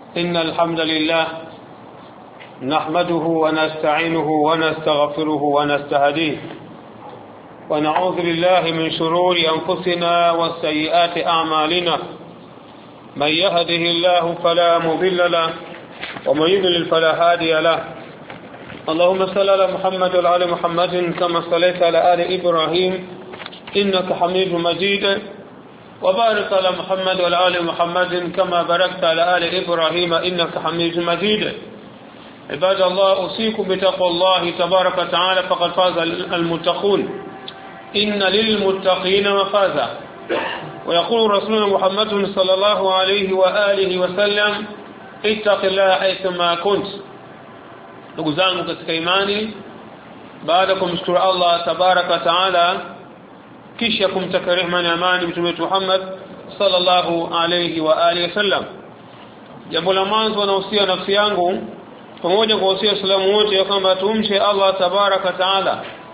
إن الحمد لله نحمده ونستعينه ونستغفره ونستهديه ونعوذ بالله من شرور أنفسنا وسيئات أعمالنا من يهده الله فلا مضل له ومن يضلل فلا هادي له اللهم صل على محمد وعلى آل محمد كما صليت على آل إبراهيم إنك حميد مجيد وبارك على محمد وعلى آل محمد كما باركت على آل إبراهيم إنك حميد مجيد عباد الله أوصيكم بتقوى الله تبارك وتعالى فقد فاز المتقون إن للمتقين مفازا ويقول رسولنا محمد صلى الله عليه وآله وسلم اتق الله حيثما كنت. ndugu zangu katika imani, baada kumshukuru Allah tabaraka wa taala kisha kumtaka rehema na amani mtume wetu Muhammad sallallahu alayhi wa alihi wasallam, jambo la mwanzo nahusia nafsi yangu pamoja kwa wasia Waislamu wote kwamba tumche Allah tabaraka wa taala,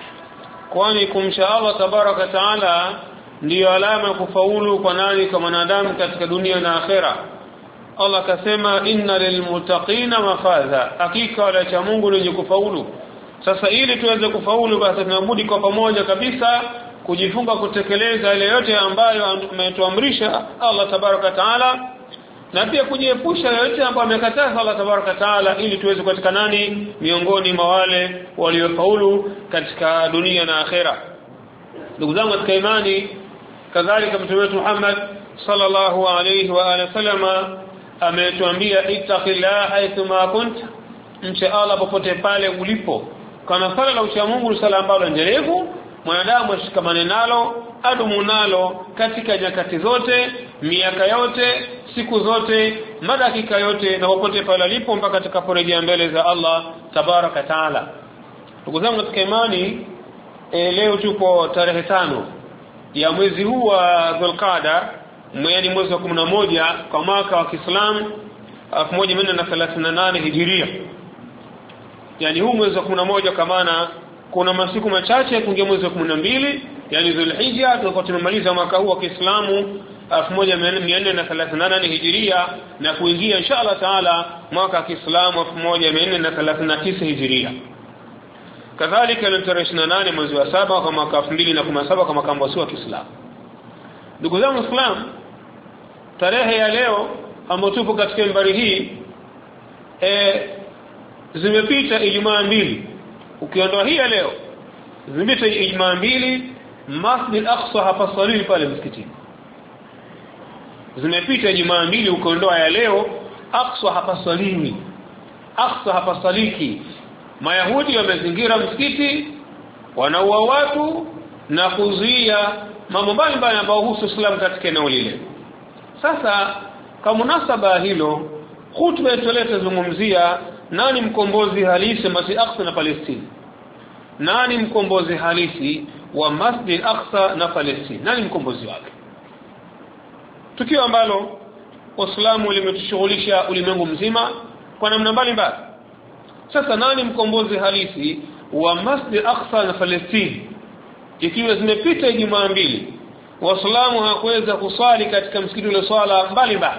kwani kumcha Allah tabaraka wa taala ndiyo alama ya kufaulu kwa nani, kwa mwanadamu katika dunia na akhera. Allah akasema inna lilmuttaqina mafaza, hakika wale cha Mungu wenye kufaulu. Sasa ili tuweze kufaulu, basi tunabudi kwa pamoja kabisa kujifunga kutekeleza yale yote ambayo ametuamrisha Allah tabaraka taala, na pia kujiepusha yote ambayo amekataza Allah tabaraka taala, ili tuweze katika nani, miongoni mwa wale waliofaulu katika dunia na akhera. Ndugu zangu katika imani, kadhalika mtume wetu Muhammad sallallahu alayhi wa alihi wasallam ametuambia ittaqillaha haythuma kunt, mche Allah popote pale ulipo. Kana sala la ucha Mungu sala ambalo endelevu mwanadamu ashikamane nalo, adumu nalo katika nyakati zote, miaka yote, siku zote, madakika yote, na popote pale alipo mpaka atakaporejea mbele za Allah tabaraka taala. Ndugu zangu katika imani, leo tupo tarehe 5 ya mwezi huu wa Dhulqaada, mwezi wa 11 kwa mwaka wa Kiislamu 1438 Hijiria. Yani huu mwezi wa 11 kwa maana kuna masiku machache kuingia mwezi wa 12, yani Dhulhijja, tutakuwa tumemaliza mwaka huu wa Kiislamu 1438 Hijiria na kuingia inshallah taala mwaka wa Kiislamu 1439 Hijiria. Kadhalika ni tarehe 28 mwezi wa 7 kwa mwaka 2017 kwa mwaka wa Kiislamu. Ndugu zangu Islam, tarehe ya leo ambapo tupo katika mbari hii, zimepita Ijumaa 2. Ukiondoa hii ya leo, zimepita Ijumaa 2, Masjid Aqsa hapa swali pale msikitini. Zimepita Ijumaa 2 ukiondoa ya leo, Aqsa hapa swali. Aqsa hapa saliki. Mayahudi wamezingira msikiti, wanaua watu na kuzuia mambo mbalimbali ambayo husu Islam katika eneo lile. Sasa kwa munasaba hilo, khutba yetu zungumzia nani mkombozi halisi Masjid Aqsa na Palestina. Nani mkombozi halisi wa Masjid Aqsa na Palestina? Nani mkombozi wake? Tukio ambalo Uislamu limetushughulisha ulimwengu mzima kwa namna mbalimbali. Sasa nani mkombozi halisi wa Masjid Aqsa na Palestina? Ikiwa zimepita Ijumaa 2, Waislamu hawakuweza kusali katika msikiti ule swala mbalimbali.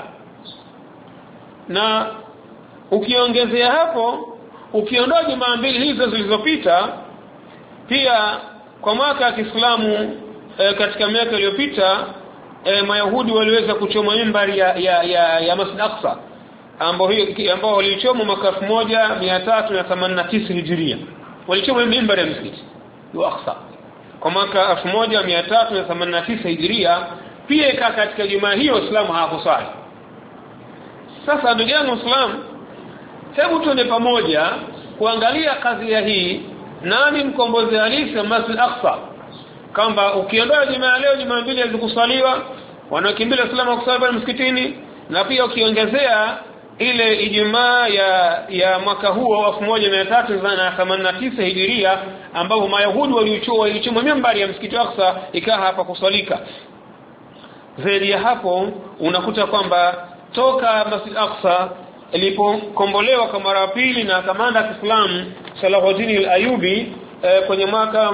Na ukiongezea hapo, ukiondoa Ijumaa 2 hizo zilizopita, pia kwa mwaka wa Kiislamu katika miaka iliyopita, Mayahudi waliweza kuchoma mimbari ya Masjid Aqsa ambao walichoma mwaka 1389 Hijiria. Walichoma mimbari ya msikiti wa Aqsa kwa mwaka 1389 Hijiria. Pia ika katika Jumaa hiyo Uislamu hawakusali. Sasa ndugu yangu Muislamu, hebu tuende pamoja kuangalia kazi ya hii, nani mkombozi halisi wa Masjid Aqsa. Kamba ukiondoa Jumaa leo, Jumaa 2 hazikusaliwa, wanaokimbia Uislamu kusali pale msikitini, na pia ukiongezea ile Ijumaa ya mwaka huo wa 1389 Hijiria ambapo Mayahudi walichoma mimbari ya msikiti Aqsa ikaha hapa kusalika. Zaidi ya hapo unakuta kwamba toka Masjid Aqsa ilipokombolewa kwa mara pili na kamanda wa Kiislamu Salahuddin al-Ayyubi kwenye mwaka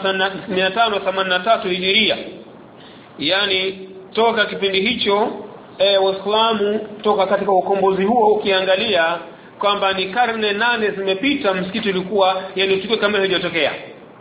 583 Hijiria, yani toka kipindi hicho Waislamu toka katika ukombozi huo ukiangalia kwamba ni karne 8 zimepita msikiti ulikuwa yani tukio kama halijatokea.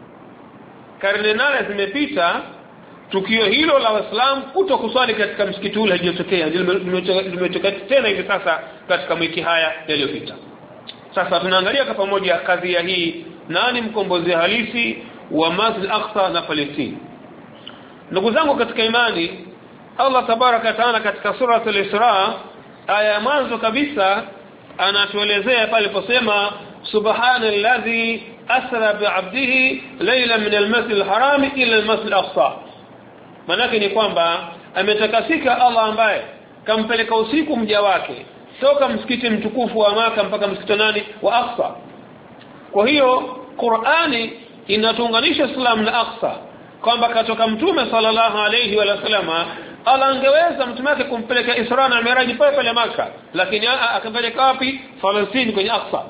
Karne 8 zimepita tukio hilo la Waislamu kutokuswali katika msikiti ule halijatokea, limetokea tena hivi sasa katika wiki haya yaliyopita. Sasa tunaangalia kwa pamoja kadhia hii, nani mkombozi halisi wa Masjid al-Aqsa na Palestina. Ndugu zangu katika imani, Allah tabaraka taala katika sura al-Isra aya ya mwanzo kabisa anatuelezea pale aliposema subhanalladhi asra bi'abdihi layla min al-masjid al-haram ila al-masjid al-aqsa. Maana ni kwamba ametakasika Allah ambaye kampeleka usiku mja wake toka msikiti mtukufu wa Maka mpaka msikiti nani wa Aqsa. Kwa hiyo Qur'ani inatuunganisha Islam na Aqsa kwamba katoka mtume sallallahu alayhi wa sallama Allah angeweza mtume wake kumpeleka Isra na Miraj pale pale Maka, lakini akampeleka wapi? Palestina kwenye Aqsa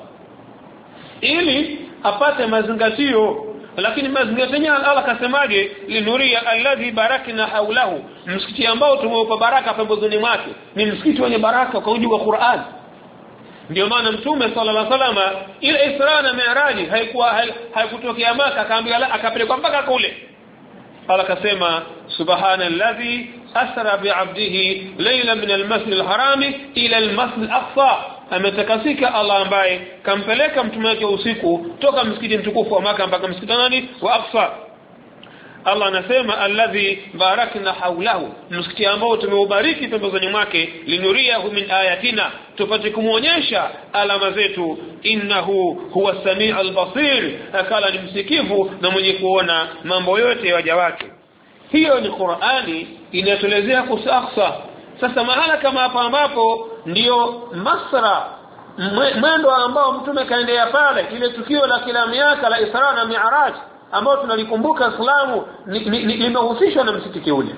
ili apate mazingatio. Lakini mazingatio yenyewe Allah kasemaje? Linuria alladhi barakna haulahu, msikiti ambao tumeupa baraka pembezoni mwake ni msikiti wenye baraka kwa mujibu wa Qur'an. Ndio maana mtume sallallahu alaihi wasallam ile Isra na Miraj haikutokea Maka, akaambiwa akapelekwa mpaka kule. Allah kasema subhanalladhi asra bi'abdihi layla min al-masjid al-haram ila al-masjid al-aqsa, ametakasika Allah ambaye kampeleka mtume wake usiku toka msikiti mtukufu wa Maka mpaka msikiti nani wa Aqsa. Allah anasema alladhi barakna haulahu, msikiti ambao tumeubariki pembezoni mwake, linuriyahu min ayatina, tupate kumuonyesha alama zetu, innahu huwa samiul basir, akala ni msikivu na mwenye kuona mambo yote ya waja wake. Hiyo ni Qur'ani inatuelezea kuhusu Aqsa. Sasa mahala kama hapa ambapo ndio Masra, mwendo ambao mtume kaendea pale, ile tukio la kila miaka la Isra na Mi'raj ambao tunalikumbuka Islamu limehusishwa na msikiti ule.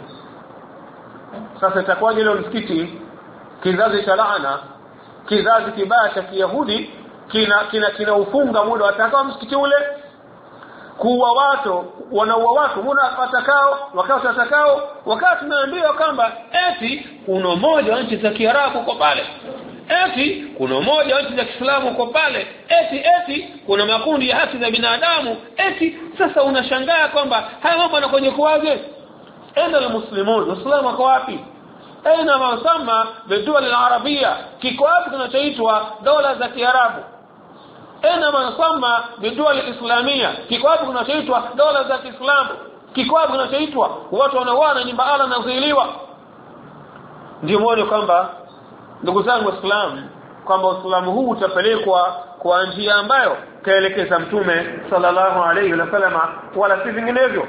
Sasa itakuwaje leo msikiti kizazi cha laana, kizazi kibaya cha Kiyahudi kina ufunga muda watakao msikiti ule kuua watu, wanaua watu muda watakao, wakati watakao, wakati tunaambiwa kwamba eti kuna mmoja wa nchi za Kiarabu kwa pale, eti kuna mmoja wa nchi za Kiislamu kwa pale, eti kuna makundi ya haki za binadamu, eti. Sasa unashangaa kwamba haya mambo yanakoje kuwaje? Aina almuslimun, Uislamu uko wapi? Aina masama bidual al-arabia, kiko wapi kinachoitwa dola za Kiarabu? Aina masama bidual al-islamia, kiko wapi kinachoitwa dola za Kiislamu? Kiko wapi kinachoitwa watu wanaoana nyumba ala na kuzuiliwa? Ndio muone kwamba ndugu zangu Waislamu kwamba Uislamu huu utapelekwa kwa njia ambayo kaelekeza mtume sallallahu alayhi wasallam, wala si vinginevyo.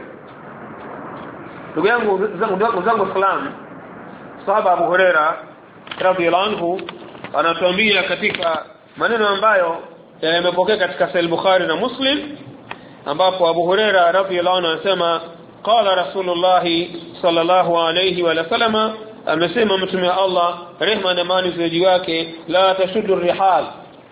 Ndugu yangu zangu Waislamu, sahaba Abu Huraira radhiyallahu anhu anatuambia katika maneno ambayo yamepokea katika Sahih Bukhari na Muslim, ambapo Abu Huraira radhiyallahu anhu anasema qala Rasulullah sallallahu alayhi wa sallam, amesema mtume wa Allah rehma na amani ziwe juu yake, la tashuddu rihal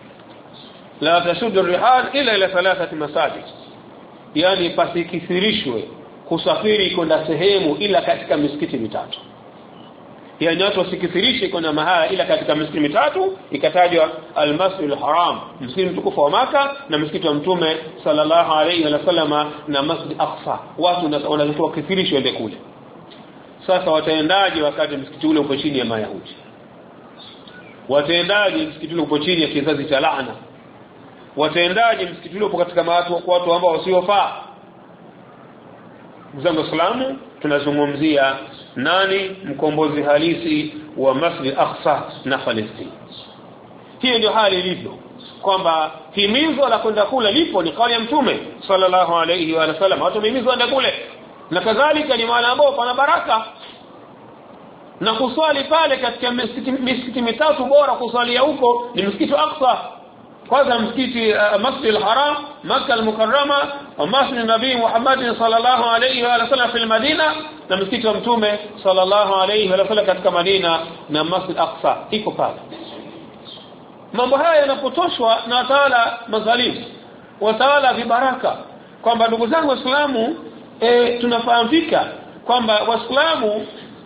ila thalathati masajid, yani pasikithirishwe kusafiri kwenda sehemu ila katika misikiti mitatu. Yani watu wasikithirishe kwenda mahala ila katika misikiti mitatu, ikatajwa al-Masjid al-Haram, msikiti mtukufu wa Maka, na msikiti wa mtume sallallahu alayhi wa sallama, na Masjid Aqsa. Watu wanatoka kithirisho ende kule. Sasa wataendaje wakati msikiti ule uko chini ya Mayahudi? Wataendaje msikiti ule uko chini ya kizazi cha laana? Wataendaje msikiti ule upo katika watu ambao wasiofaa? Mzangu Islamu, tunazungumzia nani mkombozi halisi wa Masjid Aqsa na Palestina. Hiyo ndio hali ilivyo, kwamba himizo la kwenda kule lipo, ni kauli ya mtume sallallahu alayhi wa sallam, watu himizwa kwenda kule, na kadhalika ni mahali ambao pana baraka, na kuswali pale katika misikiti mitatu bora kuswalia huko ni msikiti wa Aqsa. Kwanza msikiti Masjid al-Haram Makkah al-Mukarrama, wa Masjid Nabii Muhammad sallallahu alayhi wa sallam fi Madina, na msikiti wa mtume sallallahu alayhi wa sallam katika Madina, na Masjid Aqsa iko pale. Mambo haya yanapotoshwa na watawala madhalimu, watawala vibaraka, kwamba ndugu zangu Waislamu tunafahamika kwamba Waislamu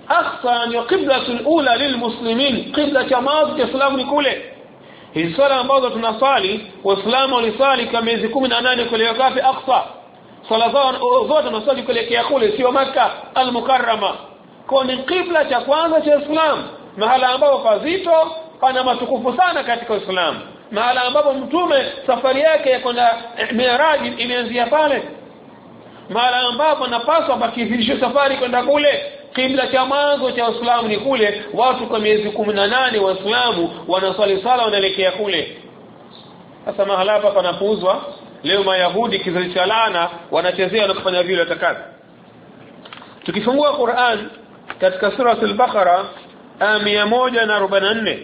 Aqsa ni qiblatul ula lilmuslimin, qibla ya mwanzo ya Islamu ni kule. Hizi swala ambazo tunasali waislamu walisali kama miezi 18 kule ngapi Aqsa. Swala zao zote tunasali kuelekea kule, sio Makkah al-Mukarrama. Kwa ni qibla cha kwanza cha Islam, mahala ambapo pazito pana matukufu sana katika Uislamu, mahala ambapo mtume safari yake ya kwenda Mi'raj imeanzia pale, mahala ambapo anapaswa bakizisha safari kwenda kule. Qibla cha mwanzo cha Uislamu ni kule. Watu kwa miezi 18 waislamu wanaswali sala wanaelekea kule. Sasa mahala hapa panapuuzwa. Leo Mayahudi kizazi cha laana wanachezea na kufanya vile watakavyo. Tukifungua Qur'an katika sura al-Baqara 144,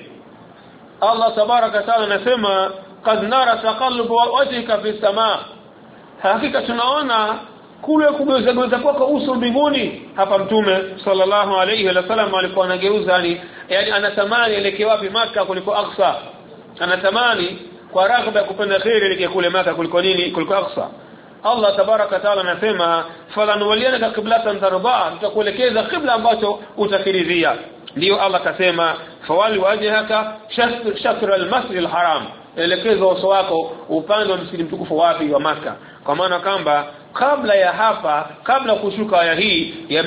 Allah tabaraka taala anasema qad nara taqallubu wajhika fi samaa, hakika tunaona kule kugeuza kwako uso mbinguni. Hapa mtume sallallahu alayhi wa sallam alikuwa anageuza, yani anatamani elekee wapi? Makkah kuliko Aqsa. Anatamani kwa raghaba ya kupenda khair elekee kule Makkah kuliko nini? Kuliko Aqsa. Allah tabaraka taala anasema falanwaliyana qiblatan tarda, tutakuelekeza qibla ambacho utakiridhia. Ndio Allah akasema fawali wajhaka shatr al-masjid al-haram, elekeza uso wako upande wa msikiti mtukufu wapi? Wa Makkah. Kwa maana kwamba kabla ya hapa, kabla kushuka aya hii ya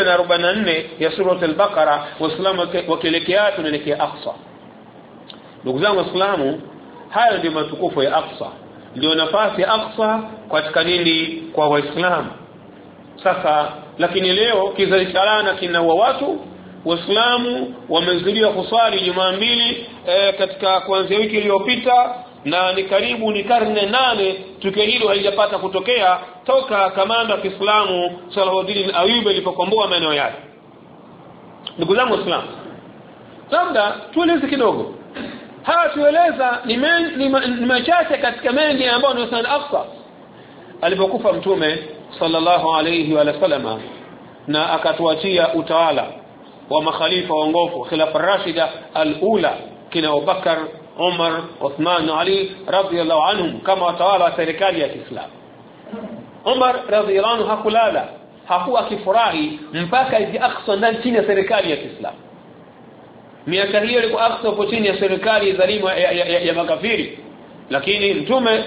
144 ya sura al-Baqara, waislamu wakielekea tunaelekea Aqsa. Ndugu zangu waislamu, haya ndio matukufu ya Aqsa, ndio nafasi ya Aqsa katika nini? Kwa waislamu. Sasa lakini leo kizazi cha laana kinaua watu. Waislamu wamezuiliwa kuswali Jumaa mbili katika kuanzia wiki iliyopita, na ni karibu ni karne 8 tukio hilo halijapata kutokea toka kamanda wa Kiislamu Salahuddin al-Ayyubi alipokomboa maeneo yake. Ndugu zangu waislamu, labda tueleze kidogo. Tueleza ni machache katika mengi ambayo ni sana Aqsa. Alipokufa mtume sallallahu alayhi wa sallam na akatuachia utawala wa makhalifa waongofu, khilafa rashida al-ula, kina Abubakar, Umar, Uthman na Ali radhiyallahu anhum kama watawala wa serikali ya Kiislamu. Umar radhiyallahu anhu hakulala, hakuwa akifurahi mpaka ije Aqsa ndani chini ya serikali ya Kiislamu. Miaka hiyo ilikuwa Aqsa kwa chini ya serikali dhalimu ya makafiri, lakini mtume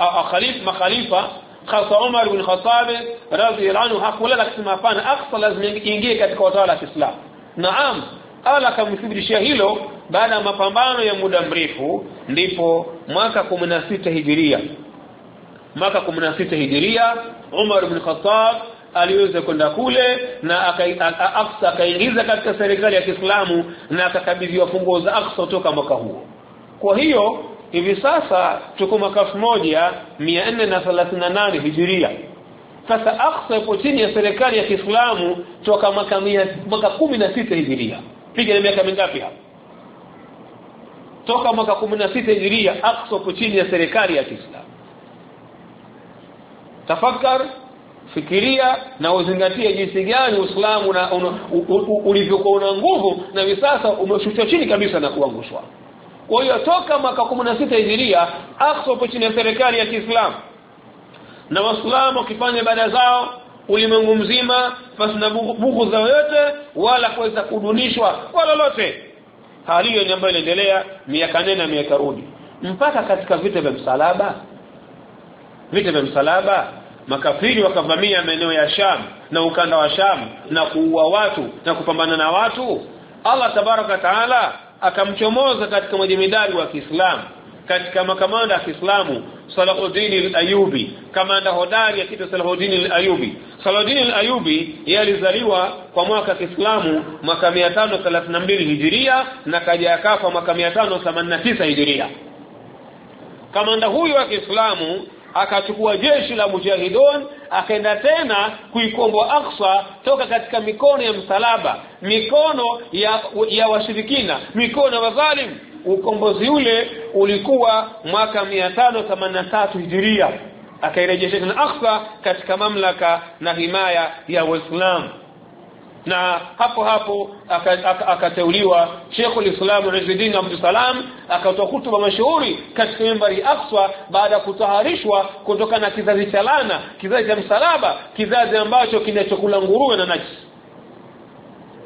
makhalifa hasa Umar ibn Khattab radhiyallahu anhu hakulala, akisema hapana, Aqsa lazima iingie katika utawala wa Kiislamu. Naam, Allah akamthibitishia hilo baada ya mapambano ya muda mrefu. Ndipo mwaka 16 Hijiria, mwaka 16 Hijiria, Umar ibn Khattab aliweza kwenda kule na Aqsa akaingiza katika serikali ya Kiislamu na akakabidhiwa funguo za Aqsa toka mwaka huo. Kwa hiyo hivi sasa tuko mwaka 1438 Hijiria. Sasa Aqsa ipo chini ya serikali ya Kiislamu toka mwaka 16 Hijiria. Piga miaka mingapi hapa? Toka mwaka 16 Hijiria Aqsa ipo chini ya serikali ya Kiislamu. Tafakar, fikiria na uzingatie jinsi gani Uislamu ulivyokuwa na nguvu na hivi sasa umeshushwa chini kabisa na kuangushwa. Kwa hiyo toka mwaka 16 Hijiria Aqsa ipo chini ya serikali ya Kiislamu, na Waislamu wakifanya ibada zao ulimwengu mzima pasina bughudha yote wala kuweza kudunishwa kwa lolote. Hali hiyo ambayo inaendelea miaka nenda miaka rudi mpaka katika vita vya msalaba. Vita vya msalaba, makafiri wakavamia maeneo ya Sham na ukanda wa Sham na kuua watu na kupambana na watu. Allah tabaraka taala akamchomoza katika majemedari wa Kiislamu, katika makamanda ya Kiislamu, Salahuddin al-Ayyubi, kamanda hodari akiitwa Salahuddin al-Ayyubi. Salahuddin al-Ayyubi yeye alizaliwa kwa mwaka wa Kiislamu mwaka 532 Hijiria na kaja akafa mwaka 589 Hijiria. Kamanda huyu wa Kiislamu akachukua jeshi la mujahidon, akaenda tena kuikomboa Aqsa toka katika mikono ya msalaba, mikono ya washirikina, mikono ya wadhalim. Ukombozi ule ulikuwa mwaka 583 Hijiria. Akairejesha tena Aqsa katika mamlaka na himaya ya Uislamu. Na hapo akateuliwa Sheikhul Islam Izzuddin Abdul Salam, akatoa hutuba mashuhuri katika mimbari Aqsa baada ya kutaharishwa kutokana na kizazi cha laana, kizazi cha msalaba, kizazi ambacho kinachokula nguruwe na najisi.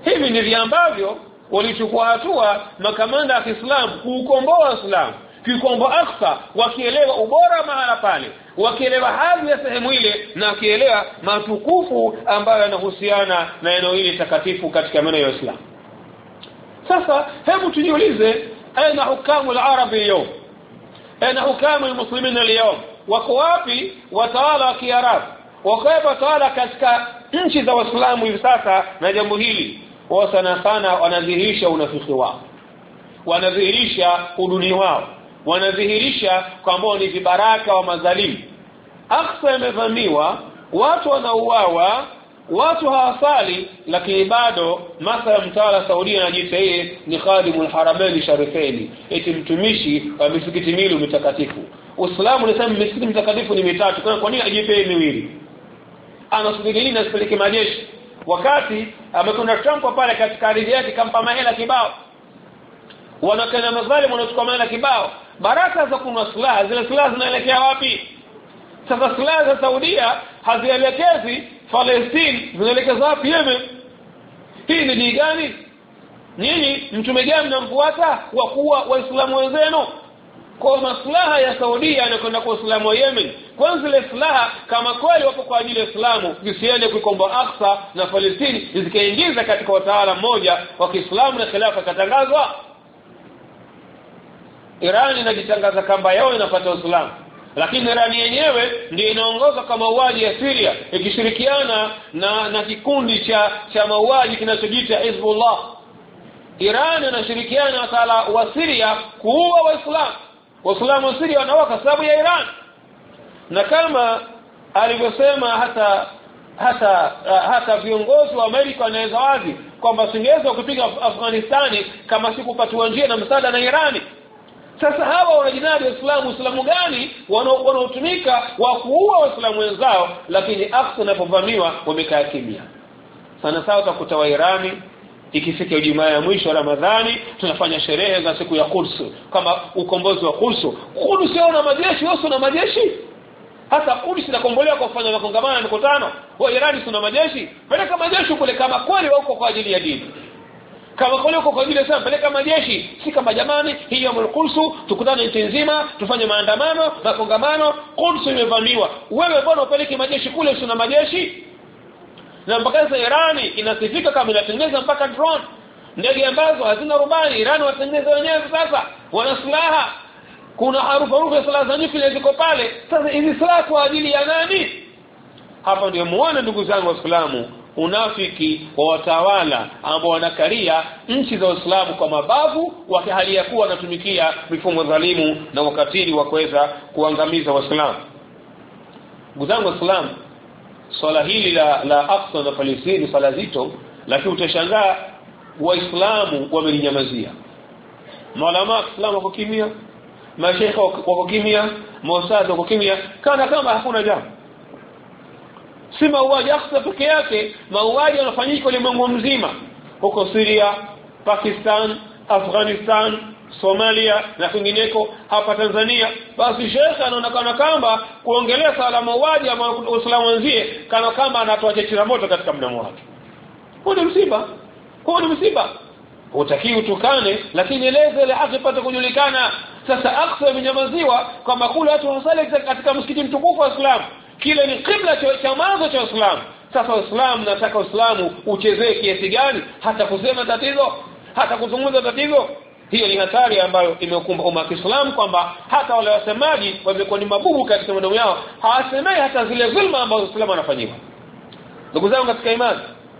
hivi ndivyo ambavyo walichukua hatua makamanda ya Kiislamu kuukomboa Uislamu, kuukomboa Aqsa, wakielewa ubora mahala pale, wakielewa hadhi ya sehemu ile, na wakielewa matukufu ambayo yanahusiana na eneo hili takatifu katika maeneo ya Uislamu. Sasa hebu tujiulize, aina hukamu al-arabi leo, aina hukamu al-muslimin leo? Wako wapi watawala wa Kiarabu? Wako wapi watawala katika nchi za Waislamu hivi sasa? Na jambo hili wao sana sana wanadhihirisha unafiki wao, wanadhihirisha uduni wao, wanadhihirisha kwamba ni vibaraka wa madhalimu. Aqsa imevamiwa, watu wanauawa, watu hawasali, lakini bado mathala mtawala Saudi anajiita yeye ni khadimul haramain sharifaini, eti mtumishi wa misikiti miwili mitakatifu. Uislamu unasema misikiti mitakatifu ni mitatu, kwa nini ajipe miwili? Anasubiri nini asipeleke majeshi? Wakati amekwenda Trump pale katika ardhi yake kampa mahela kibao, wanakana madhalimu wanachukua mahela kibao, baraka za kununua silaha, zile silaha zinaelekea wapi? Sasa silaha za Saudia hazielekezi Palestina, zinaelekeza wapi? Yemen. Hii ni dini gani? Nyinyi mtume gani mnamfuata wa kuwa waislamu wenzenu? Kwa maslaha ya Saudia anakwenda kwa Uislamu wa Yemen. Kwanza zile silaha kama kweli wapo kwa ajili ya Uislamu, zisiende kuikomboa Aqsa na Palestina, zikaingiza katika utawala mmoja wa Kiislamu na khilafa katangazwa. Iran inajitangaza kamba yao inapata Uislamu, lakini Iran yenyewe ndio inaongoza kwa mauaji ya Syria, ikishirikiana na kikundi cha mauaji kinachojiita Hezbollah. Iran inashirikiana na watawala wa Syria kuua Waislamu wa Syria wanawaka sababu ya Iran. Na kama alivyosema hata viongozi wa Amerika wanaweza wazi kwamba singeweza kupiga Afghanistani kama sikupatiwa njia na msaada na Irani. Sasa hawa wanajinadi Uislamu gani wanaotumika wa kuua Waislamu wenzao, lakini Aqsa inapovamiwa wamekaa kimya. Sana sawa utakuta wa Irani ikifika Ijumaa ya mwisho wa Ramadhani tunafanya sherehe za siku ya Quds, kama ukombozi wa Quds. Quds yana majeshi, wao na majeshi. Hata Quds inakombolewa kwa kufanya makongamano na mikutano. Wa Irani suna majeshi, peleka majeshi kule kama kweli wako kwa ajili ya dini. Kama kweli wako kwa ajili ya sana, peleka majeshi, si kama jamani hii ya Quds tukutane nchi nzima tufanye maandamano na kongamano. Quds imevamiwa, wewe mbona upeleke majeshi kule? Suna majeshi. Na mpaka sasa Irani inasifika kama inatengeneza mpaka drone, ndege ambazo hazina rubani. Irani watengeneza wenyewe, sasa wana silaha, kuna harufu ya silaha za nyuklia ziko pale. Sasa hizi silaha kwa ajili ya nani? Hapa ndio muone ndugu zangu Waislamu unafiki wa watawala ambao wanakaria nchi za Uislamu kwa mabavu, wakihalia kuwa wanatumikia mifumo dhalimu na wakatili wa kuweza kuangamiza Waislamu. Ndugu zangu Waislamu, swala hili la Aqsa na Palestina swala zito, lakini utashangaa Waislamu wamelinyamazia. Maulama wa Islam wako kimya, mashaikh wako kimya, maustadhi wako kimya, kana kama hakuna jambo. Si mauaji Aqsa peke yake, mauaji yanafanyika ulimwengu mzima, huko Syria, Pakistan, Afghanistan, Somalia na kwingineko, hapa Tanzania. Basi shekha anaonekana kama kuongelea swala mauaji ya Uislamu wenzie kana kama anatoa chechira moto katika mdomo wake. Huo ni msiba. Hutaki utukane, lakini eleza ile haki ipate kujulikana. Sasa Aqsa imenyamaziwa kama kule watu wasali katika msikiti mtukufu wa Uislamu, kile ni kibla cha mwanzo cha Uislamu. Sasa Uislamu, nataka Uislamu uchezee kiasi gani hata kusema tatizo, hata kuzungumza tatizo? Hiyo ni hatari ambayo imekumba umma wa Kiislamu, kwamba hata wale wasemaji wamekuwa ni mabubu katika maneno yao, hawasemei hata zile dhulma ambazo Uislamu anafanyiwa. Ndugu zangu katika imani,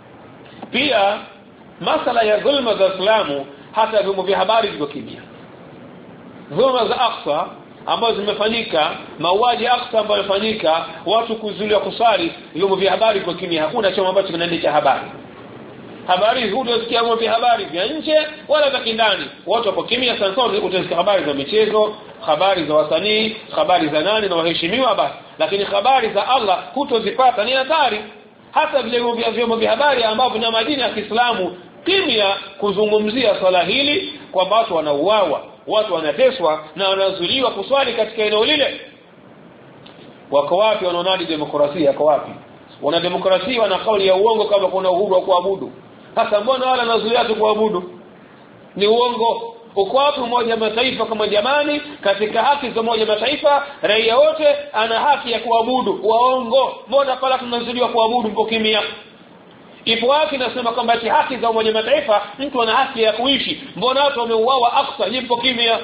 pia masala ya dhulma za Uislamu, hata vyombo vya habari viko kimya. Dhulma za Aqsa ambazo zimefanyika, mauaji Aqsa ambayo yamefanyika, watu kuzuiliwa kusali, vyombo vya habari viko kimya. Hakuna chombo ambacho kinaandika habari. Habari hutasikia vyombo vya habari vya nje wala vya kindani, watu wapo kimya. Sasa utasikia habari za michezo, habari za wasanii, habari za nani na waheshimiwa basi, lakini habari za Allah hutozipata. Ni hatari. Hata vile vyombo vya habari ambavyo vina madini ya Kiislamu kimya kuzungumzia swala hili, kwa watu wanauawa, watu wanateswa na wanazuiliwa kuswali katika eneo lile. Wako wapi wanaonadi demokrasia? Wako wapi wana demokrasia? Wana kauli ya uongo kama kuna uhuru wa kuabudu. Sasa mbona wala nazuia tu kuabudu? Ni uongo. Uko wapi Umoja Mataifa kama jamani katika haki za Umoja Mataifa raia wote ana haki ya kuabudu? Waongo. Mbona pala tunazuiliwa kuabudu mko kimya? Ipo wapi nasema kwamba haki za Umoja Mataifa mtu ana haki ya kuishi? Mbona watu wameuawa Aqsa mpo kimya?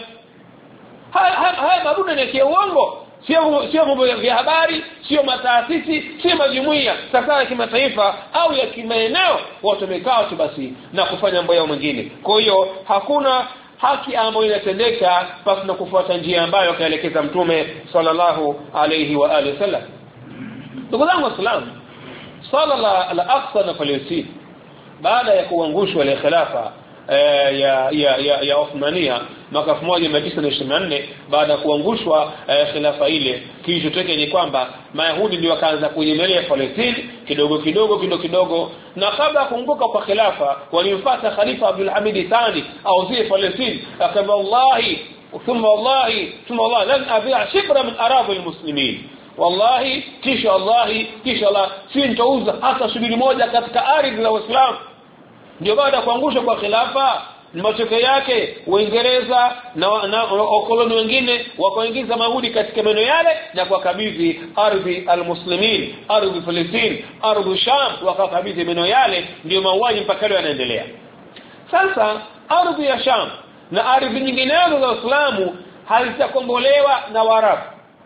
Haya mabudu ni ya uongo. Sio mambo ya habari, sio mataasisi, sio majumuiya sasa ya kimataifa au ya kimaeneo watu wamekaa tu basi na kufanya mambo yao mengine. Kwa hiyo hakuna haki ambayo inatendeka pasi na kufuata njia ambayo kaelekeza Mtume sallallahu alayhi wa alihi wasallam. Ndugu zangu Waislamu, sala al-Aqsa na Palestina baada ya kuangushwa ile khilafa ya Uthmania mwaka 1924, baada ya kuangushwa khilafa ile, kilichotokea ni kwamba Mayahudi ndio wakaanza kuinyemelea Palestina kidogo, na kabla kuanguka kwa khilafa walimfuata Khalifa Abdul Hamid Thani au zile Palestina, akamba wallahi thumma wallahi lan abi'a shibra min aradhi almuslimin, wallahi kisha Allah si nitauza hata shibiri moja katika ardhi za Uislamu. Ndio baada ya kuangusha kwa khilafa matokeo yake Uingereza na wakoloni wengine wakaingiza Mayahudi katika maeneo yale na kuwakabidhi ardhi almuslimin, ardhi Palestina, ardhi Sham, wakakabidhi maeneo yale. Ndio mauaji mpaka leo yanaendelea. Sasa ardhi ya Sham na ardhi nyinginezo za Uislamu hazitakombolewa na Waarabu,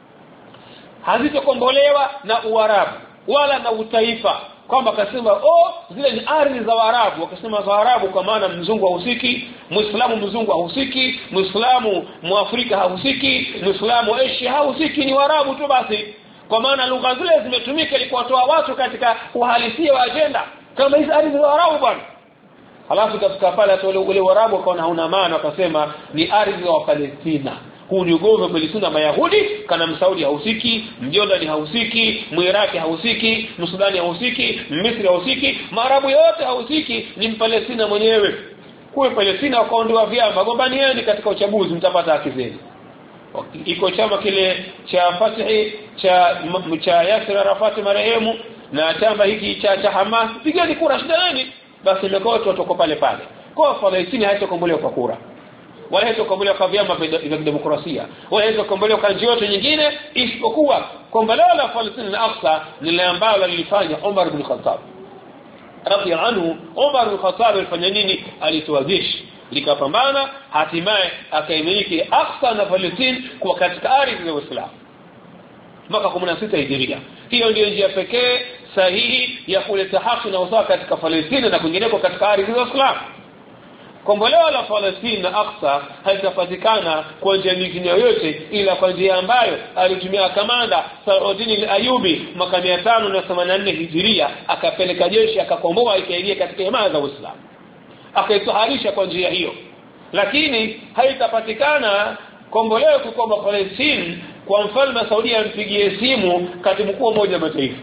hazitakombolewa na Uarabu wala na utaifa, kwamba akasema zile ni ardhi za Waarabu. Wakasema za Waarabu kwa maana mzungu hahusiki, Muislamu mzungu hahusiki, Muislamu Muafrika hahusiki, Muislamu Asia hahusiki, ni Waarabu tu basi, kwa maana lugha zile zimetumika ili kuwatoa watu katika uhalisia wa agenda kama hizi ardhi za Waarabu bwana. Halafu katika pale ule Waarabu wakaona hauna maana, wakasema ni ardhi za Palestina. Huu ni ugomvi wa Palestina Mayahudi, kana Msaudi hahusiki, Mjordani hahusiki, Mwiraki hahusiki, Msudani hahusiki, Misri hahusiki, Maarabu yote hahusiki, ni Palestina mwenyewe. Kwa Palestina wakaondoa vyama, gombanieni katika uchaguzi mtapata haki zenu. Iko chama kile cha Fatihi cha Yasser Arafat marehemu na chama hiki cha Hamas, pigeni kura, shida nini? Basi imekuwa watu watoko pale. Kwa Palestina haitakombolewa kwa kura, wala haitakombolewa kwa vyama vya demokrasia, wala haitakombolewa kwa njia yote nyingine isipokuwa kombolewa la Palestina na Aqsa lile ambalo lilifanya Umar ibn Khattab radhiallahu anhu. Umar ibn Khattab alifanya nini? Alitoa jeshi likapambana, hatimaye akaimiliki Aqsa na Palestina kwa katika ardhi za Uislamu mwaka 16 Hijria. Hiyo ndio njia pekee sahihi ya kuleta haki na usawa katika Palestina na kwingineko katika ardhi za Uislamu. Kombolewa la Palestina na Aqsa haitapatikana kwa njia nyingine yoyote ila kwa njia ambayo alitumia kamanda Salahuddin al-Ayyubi mwaka 584 Hijria, akapeleka jeshi akakomboa ikaingia katika himaya za Uislamu, akaitaharisha kwa njia hiyo. Lakini haitapatikana kombolewa kukomba Palestina kwa mfalme wa Saudi ampigie simu katibu mkuu wa Umoja wa Mataifa,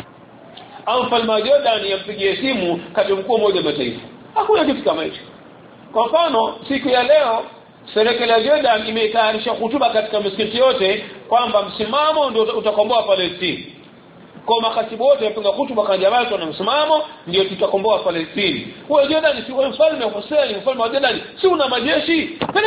au mfalme wa Jordan ampigie simu katibu mkuu wa Umoja wa Mataifa. Hakuna kitu kama hicho. Kwa mfano siku ya leo serikali ya Jordan imetayarisha hutuba katika misikiti yote kwamba msimamo ndio utakomboa Palestina. Kwa makatibu wote wapiga hutuba kwa jamaa na msimamo ndio tutakomboa Palestina. Kwa Jordan si mfalme Hussein, mfalme wa Jordan si una majeshi,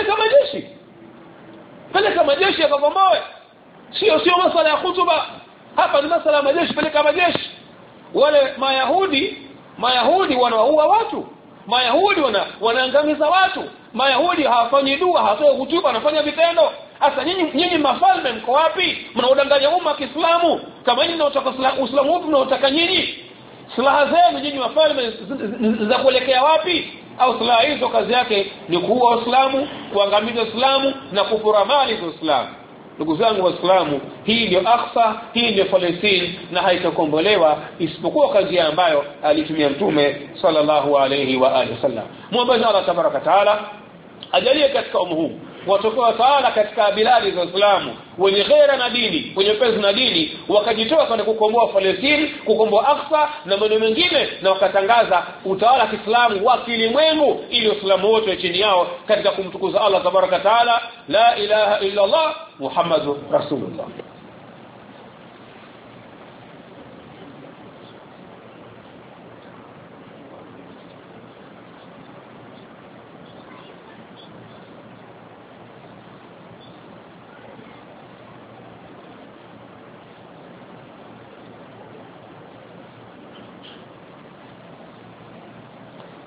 peleka majeshi yakakomboe. Sio masuala ya hutuba hapa, ni masuala ya majeshi, peleka majeshi. Wale Mayahudi wanaua watu, Mayahudi wanaangamiza watu, Mayahudi hawafanyi dua, hawatoi hutuba, wanafanya vitendo. Sasa nyinyi mafalme mko wapi? Mnaudanganya umma wa Kiislamu. Kama nyinyi mnataka Uislamu upi mnaotaka nyinyi? Silaha zenu nyinyi mafalme za kuelekea wapi? Au silaha hizo kazi yake ni kuua Uislamu, kuangamiza Uislamu na kupora mali za Uislamu. Ndugu zangu Waislamu, hii ndio Aqsa, hii ndio Palestina, na haitakombolewa isipokuwa kwa njia ambayo alitumia Mtume sallallahu alayhi wa alihi wasallam. Muombe Allah tabaraka taala ajalie katika umma huu watokewa taala katika biladi za Uislamu wenye ghera na dini, wenye penzi na dini, wakajitoa kwenda kukomboa Palestina, kukomboa Aqsa na maeneo mengine, na wakatangaza utawala wa Kiislamu wa kilimwengu ili Uislamu wote chini yao katika kumtukuza Allah tabaraka taala. La ilaha illa Allah Muhammadur Rasulullah.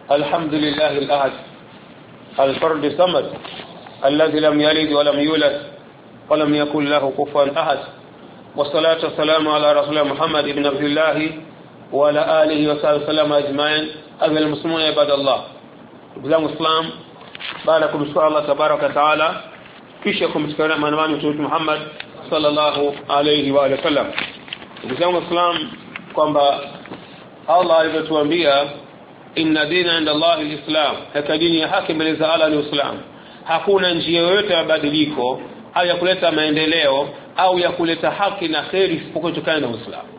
الحمد لله الأحد الفرد الصمد الذي لم يلد ولم يولد ولم يكن له كفوا أحد والصلاة والسلام على رسول محمد بن عبد الله وعلى آله وصحبه وسلم أجمعين. أيها المسلمون عباد الله, بلا مسلم باركم إن شاء الله تبارك وتعالى kisha kumsikana maneno Mtume Muhammad sallallahu alayhi wa sallam. Bla muslim kwamba Allah alivyotuambia inna dina inda Allah alislam, haka dini ya haki mbele za Allah ni Uislamu. Hakuna njia yoyote ya badiliko au ya kuleta maendeleo au ya kuleta haki na khairi isipokuwa kutokana na Uislamu.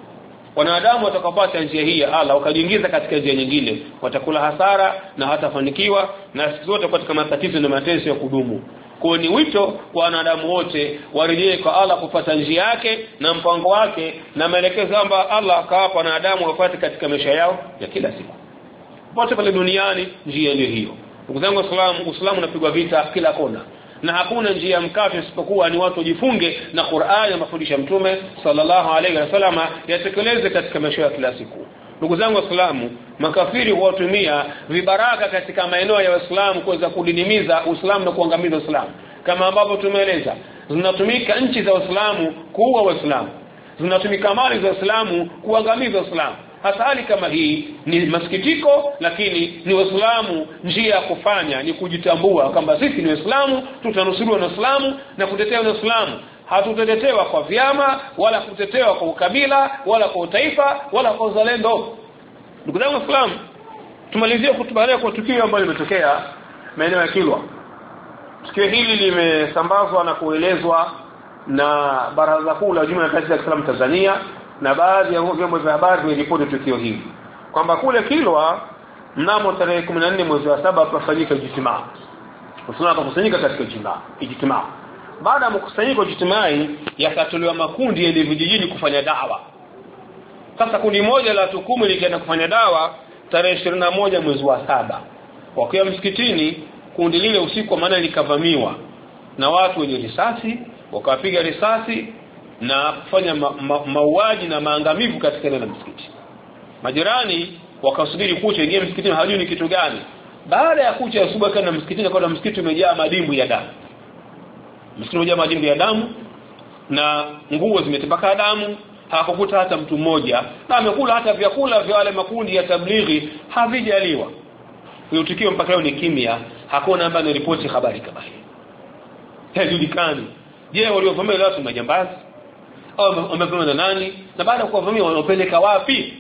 Wanadamu watakapata njia hii ya Allah wakajiingiza katika njia nyingine watakula hasara na hatafanikiwa na siku zote katika matatizo na mateso ya kudumu. Kwa ni wito kwa wanadamu wote warejee kwa Allah kufuata njia yake na mpango wake na maelekezo ambayo Allah akawapa wanadamu wafuate katika maisha yao ya kila siku. Pote pale duniani njia ndio hiyo. Ndugu zangu Uislamu unapigwa vita kila kona. Na hakuna njia mkato isipokuwa ni watu wajifunge na Qur'ani na mafundisho ya Mtume sallallahu alaihi wasallam yatekeleze katika maisha ya kila siku. Ndugu zangu Waislamu, makafiri huwatumia vibaraka katika maeneo ya Waislamu kuweza kudinimiza Uislamu na kuangamiza Uislamu. Kama ambavyo tumeeleza, zinatumika nchi za Waislamu kuua Waislamu, zinatumika mali za Waislamu kuangamiza Uislamu. Hasa hali kama hii ni masikitiko, lakini ni Waislamu njia ya kufanya ni kujitambua kwamba sisi ni Waislamu, tutanusuriwa na Uislamu na kutetea Uislamu. Hatutetewa kwa vyama wala kutetewa kwa ukabila wala kwa utaifa wala kwa uzalendo. Ndugu zangu Waislamu, tumalizie hotuba leo kwa tukio ambalo limetokea maeneo ya Kilwa. Tukio hili limesambazwa na kuelezwa na Baraza Kuu la Jumuiya ya Taasisi za Kiislamu Tanzania na baadhi ya vyombo vya habari viliripoti tukio hili kwamba kule Kilwa mnamo tarehe 14 mwezi wa 7 tutafanyika ijtimaa. Tunakusanyika katika ijtimaa. Baada ya mkusanyiko ijtimai yakatolewa makundi ya vijijini kufanya dawa. Sasa kundi moja la tukumu likaenda kufanya dawa tarehe 21 mwezi wa 7. Wakiwa msikitini, kundi lile usiku maana likavamiwa na watu wenye risasi, wakapiga risasi na kufanya mauaji na maangamivu katika eneo la msikiti. Majirani wakasubiri kucha ingie msikitini, hawajui ni kitu gani. Baada ya kucha asubuhi kana msikitini kwa msikiti umejaa madimbu ya damu. Msikiti umejaa madimbu ya damu na nguo zimetembaka damu, hakukuta hata mtu mmoja, na amekula hata vyakula vya wale makundi ya tablighi havijaliwa. Hiyo tukio mpaka leo ni kimya, hakuna ambaye anaripoti habari kama hii. Haijulikani. Je, waliovamia watu majambazi au wamevamia na nani? Na baada ya kuwavamia wanapeleka wapi?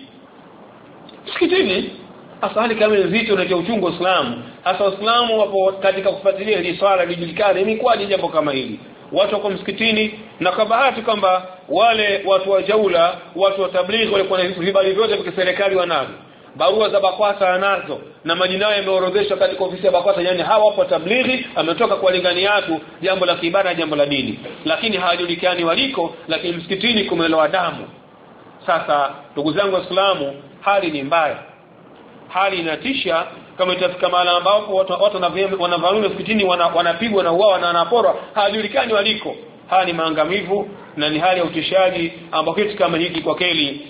Msikitini. Asali kama nzito na uchungu wa Uislamu. Hasa Uislamu wapo katika kufuatilia hili swala lijulikane ni kwa jambo kama hili. Watu wako msikitini na kwa bahati kwamba wale watu wa jaula, watu wa tablighi walikuwa na vibali vyote vya serikali wanavyo. Barua za BAKWATA anazo na majina yao yameorodheshwa katika ofisi ya BAKWATA, yani hawa wapo tablighi, ametoka kuwalingania watu jambo la kiibada, jambo la dini, lakini hawajulikani waliko, lakini msikitini kumeloa damu. Sasa ndugu zangu Waislamu, hali ni mbaya, hali inatisha. Kama itafika mahali ambapo watu wanavamia msikitini, wanapigwa na uawa na wanaporwa, hawajulikani waliko. Hali ni maangamivu na ni hali ya utishaji ambao kitu kama hiki kwa kweli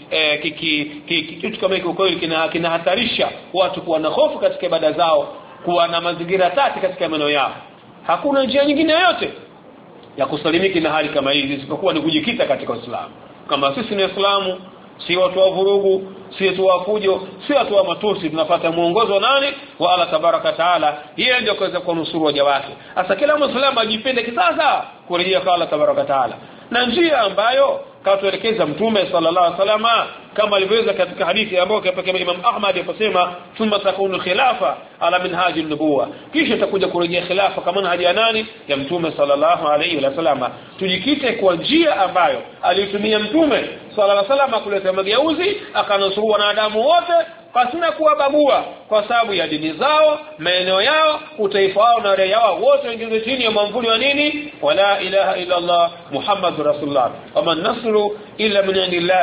kitu kama hiki kwa kweli kinahatarisha watu kuwa na hofu katika ibada zao, kuwa na mazingira tati katika maeneo yao. Hakuna njia nyingine yoyote ya kusalimiki na hali kama hizi isipokuwa ni kujikita katika Uislamu. Kama sisi ni Waislamu, si watu wa vurugu, si watu wa fujo, si watu wa matusi, tunafuata muongozo nani wa Allah tabaraka taala. Yeye ndio kaweza kunusuru waja wake. Sasa kila Muislamu ajipende kisasa kurejea kwa Allah tabaraka taala na njia ambayo katuelekeza Mtume sallallahu alaihi wasallam, kama alivyoweza katika hadithi ambayo kapokea Imam Ahmad akasema thumma takunu khilafa ala minhaji an-nubuwa, kisha takuja kurejea khilafa kama manhaji ya nani? Ya Mtume sallallahu alaihi wasallam. Tujikite kwa njia ambayo alitumia Mtume sallallahu alaihi wasallam kuleta mageuzi, akanusuru wanadamu wote pasina kuwabagua kwa sababu ya dini zao, maeneo yao, utaifa wao na raia wao, wote wengine chini ya mwamvuli wa nini? Wala ilaha illa Allah Muhammadur Rasulullah. Wama nasru illa min indillahi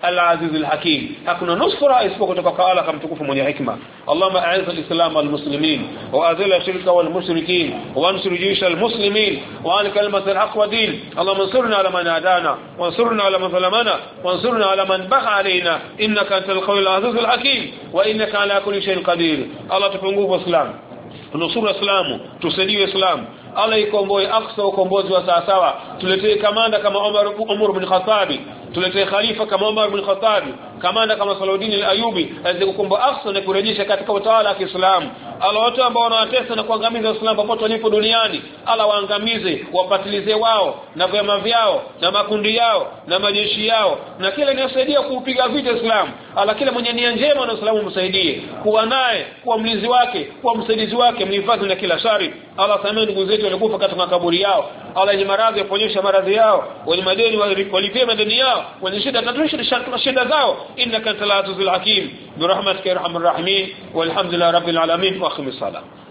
al-aziz al-hakim. Hakuna nusra isipokuwa kutoka kwa Allah mtukufu mwenye hikma. Allahumma a'izz al-islam wal-muslimin wa azil ash-shirka wal-mushrikin wa ansur jaysh al-muslimin wa al kalimat al-haq wa din. Allahumma ansurna ala man adana wa ansurna ala man zalamana wa ansurna ala man bagha alaina innaka antal qawiyul aziz al-hakim wa innaka ala kulli shay'in qadir. Allah tupungufu Islam, tunusuru Islamu, tusaidie Islam. Allah ikomboe Aqsa, ukombozi wa sawa sawa. Tuletee kamanda kama Umar bin Khattab, tuletee khalifa kama Umar bin Khattab, kamanda kama Salahuddin al-Ayyubi, aweze kukomboa Aqsa na kurejesha katika utawala wa Kiislamu. Allah wote ambao wanawatesa na kuangamiza Uislamu popote walipo duniani, Allah waangamize, wapatilize wao na vyama vyao na makundi yao na majeshi yao na kila inayosaidia kuupiga vita Uislamu. Allah kila mwenye nia njema na Uislamu msaidie, kuwa naye, kuwa mlinzi wake, kuwa msaidizi wake, mhifadhi na kila shari. Allah samehe ndugu zetu walikufa katika makaburi yao. Allah wenye maradhi aponyesha maradhi yao, wenye madeni walipie madeni yao, wenye shida tatuishe shida zao. Innaka antal azizul hakim bi rahmatika ya arhamar rahimin walhamdulillahi rabbil alamin wa aqimis salam.